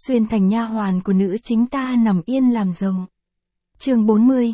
xuyên thành nha hoàn của nữ chính ta nằm yên làm rồng. Chương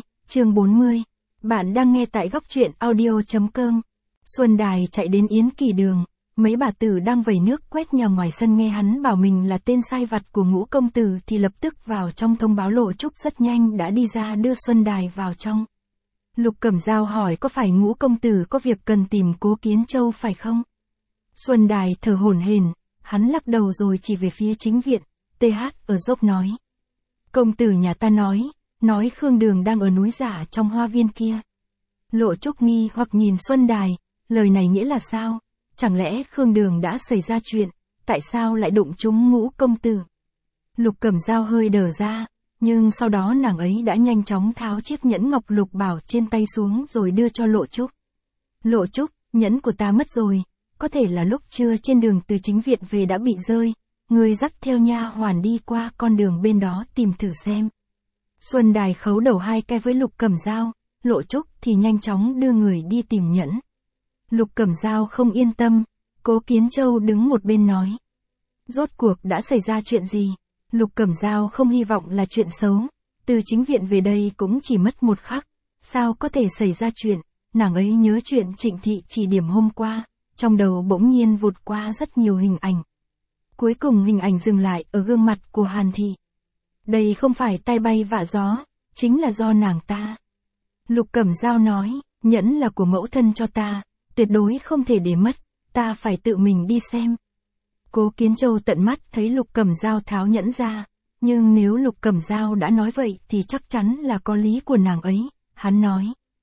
40. Bạn đang nghe tại góc truyện audio.com. Xuân Đài chạy đến Yến Kỳ Đường, mấy bà tử đang vẩy nước quét nhà ngoài sân nghe hắn bảo mình là tên sai vặt của Ngũ công tử thì lập tức vào trong thông báo Lộ Trúc rất nhanh đã đi ra đưa Xuân Đài vào trong. Lục Cẩm Dao hỏi có phải Ngũ công tử có việc cần tìm Cố Kiến Châu phải không? Xuân Đài thở hổn hển, hắn lắc đầu rồi chỉ về phía chính viện, TH ở dốc nói. Công tử nhà ta nói Khương Đường đang ở núi Giả trong hoa viên kia. Lộ Trúc nghi hoặc nhìn Xuân Đài, lời này nghĩa là sao? Chẳng lẽ Khương Đường đã xảy ra chuyện, tại sao lại đụng trúng Ngũ công tử? Lục Cẩm Dao hơi đờ ra, nhưng sau đó nàng ấy đã nhanh chóng tháo chiếc nhẫn ngọc lục bảo trên tay xuống rồi đưa cho Lộ Trúc. Lộ Trúc, nhẫn của ta mất rồi, có thể là lúc trưa trên đường từ chính viện về đã bị rơi, ngươi dắt theo nha hoàn đi qua con đường bên đó tìm thử xem. Xuân Đài khấu đầu hai cái với Lục Cẩm Dao, Lộ Trúc thì nhanh chóng đưa người đi tìm nhẫn. Lục Cẩm Dao không yên tâm, Cố Kiến Châu đứng một bên nói. Rốt cuộc đã xảy ra chuyện gì? Lục Cẩm Dao không hy vọng là chuyện xấu, từ chính viện về đây cũng chỉ mất một khắc, sao có thể xảy ra chuyện, nàng ấy nhớ chuyện Trịnh Thị chỉ điểm hôm qua, trong đầu bỗng nhiên vụt qua rất nhiều hình ảnh. Cuối cùng hình ảnh dừng lại ở gương mặt của Hàn Thị. Đây không phải tai bay vạ gió, chính là do nàng ta. Lục Cẩm Dao nói, nhẫn là của mẫu thân cho ta, tuyệt đối không thể để mất, ta phải tự mình đi xem. Cố Kiến Châu tận mắt thấy Lục Cẩm Dao tháo nhẫn ra, nhưng nếu Lục Cẩm Dao đã nói vậy thì chắc chắn là có lý của nàng ấy, hắn nói.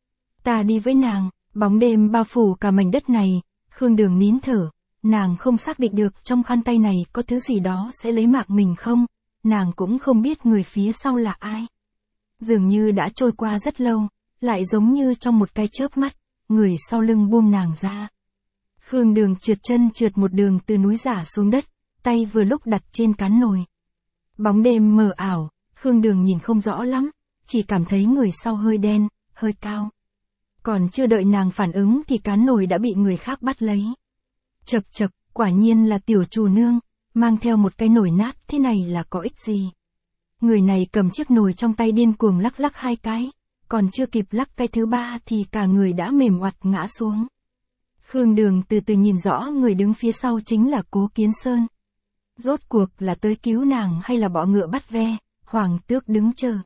Ta đi với nàng, bóng đêm bao phủ cả mảnh đất này, Khương Đường nín thở, nàng không xác định được trong khăn tay này có thứ gì đó sẽ lấy mạng mình không, nàng cũng không biết người phía sau là ai. Dường như đã trôi qua rất lâu, lại giống như trong một cái chớp mắt, người sau lưng buông nàng ra. Khương Đường trượt chân trượt một đường từ núi Giả xuống đất, tay vừa lúc đặt trên cán nồi. Bóng đêm mờ ảo, Khương Đường nhìn không rõ lắm, chỉ cảm thấy người sau hơi đen, hơi cao. Còn chưa đợi nàng phản ứng thì cán nồi đã bị người khác bắt lấy. Chậc chậc, quả nhiên là tiểu chủ nương, mang theo một cái nồi nát thế này là có ích gì? Người này cầm chiếc nồi trong tay điên cuồng lắc lắc hai cái, còn chưa kịp lắc cái thứ ba thì cả người đã mềm oặt ngã xuống. Khương Đường từ từ nhìn rõ người đứng phía sau chính là Cố Kiến Sơn. Rốt cuộc là tới cứu nàng hay là bỏ ngựa bắt ve, Hoàng Tước đứng chờ.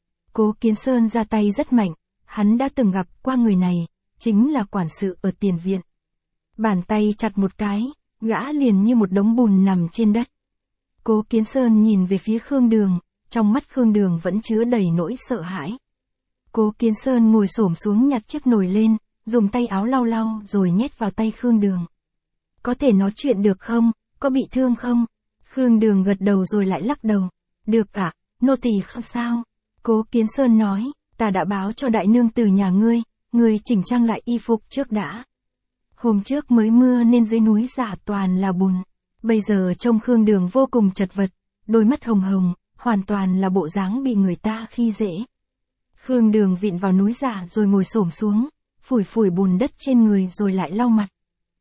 Cố Kiến Sơn ra tay rất mạnh, hắn đã từng gặp qua người này, chính là quản sự ở tiền viện. Bàn tay chặt một cái, gã liền như một đống bùn nằm trên đất. Cố Kiến Sơn nhìn về phía Khương Đường, trong mắt Khương Đường vẫn chứa đầy nỗi sợ hãi. Cố Kiến Sơn ngồi xổm xuống nhặt chiếc nồi lên, dùng tay áo lau lau rồi nhét vào tay Khương Đường. Có thể nói chuyện được không, có bị thương không? Khương Đường gật đầu rồi lại lắc đầu. Được ạ, nô tỳ không sao. Cố Kiến Sơn nói, ta đã báo cho đại nương tử nhà ngươi chỉnh trang lại y phục trước đã. Hôm trước mới mưa nên dưới núi Giả toàn là bùn. Bây giờ trông Khương Đường vô cùng chật vật, đôi mắt hồng hồng, hoàn toàn là bộ dáng bị người ta khi dễ. Khương Đường vịn vào núi Giả rồi ngồi xổm xuống, phủi phủi bùn đất trên người rồi lại lau mặt.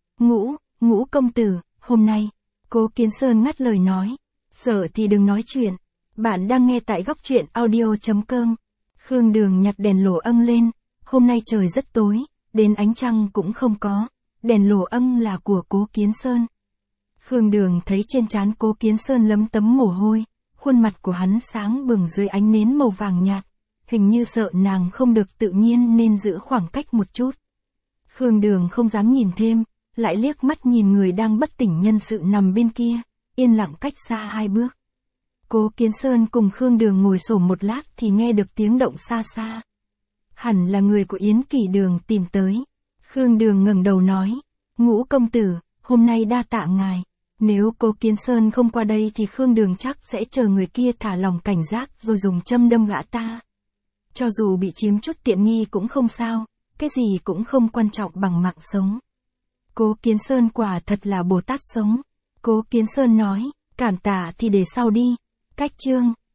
Ngũ công tử, hôm nay, Cố Kiến Sơn ngắt lời nói, sợ thì đừng nói chuyện, bạn đang nghe tại góc truyện audio.com. Khương Đường nhặt đèn lổ âm lên, hôm nay trời rất tối, đến ánh trăng cũng không có, đèn lổ âm là của Cố Kiến Sơn. Khương Đường thấy trên trán Cố Kiến Sơn lấm tấm mồ hôi, khuôn mặt của hắn sáng bừng dưới ánh nến màu vàng nhạt, hình như sợ nàng không được tự nhiên nên giữ khoảng cách một chút. Khương Đường không dám nhìn thêm, lại liếc mắt nhìn người đang bất tỉnh nhân sự nằm bên kia, yên lặng cách xa 2 bước. Cố Kiến Sơn cùng Khương Đường ngồi xổm một lát thì nghe được tiếng động xa xa. Hẳn là người của Yến Kỳ Đường tìm tới. Khương Đường ngẩng đầu nói, Ngũ công tử, hôm nay đa tạ ngài. Nếu Cố Kiến Sơn không qua đây thì Khương Đường chắc sẽ chờ người kia thả lòng cảnh giác rồi dùng châm đâm gã ta. Cho dù bị chiếm chút tiện nghi cũng không sao, cái gì cũng không quan trọng bằng mạng sống. Cố Kiến Sơn quả thật là Bồ Tát sống. Cố Kiến Sơn nói, cảm tạ thì để sau đi. Cách chương